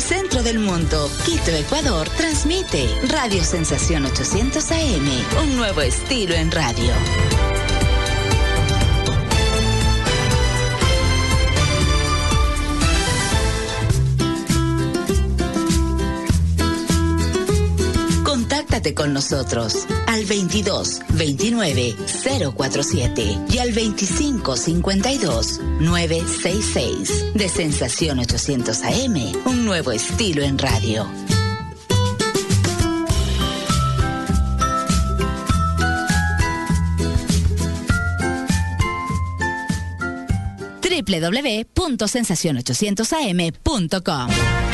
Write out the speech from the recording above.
centro del mundo, Quito, Ecuador, transmite Radio Sensación 800 AM, un nuevo estilo en radio. Contáctate con nosotros al 22 29 047 y al 25 52 966. De Sensación 800 AM, un nuevo estilo en radio. www.sensacion800am.com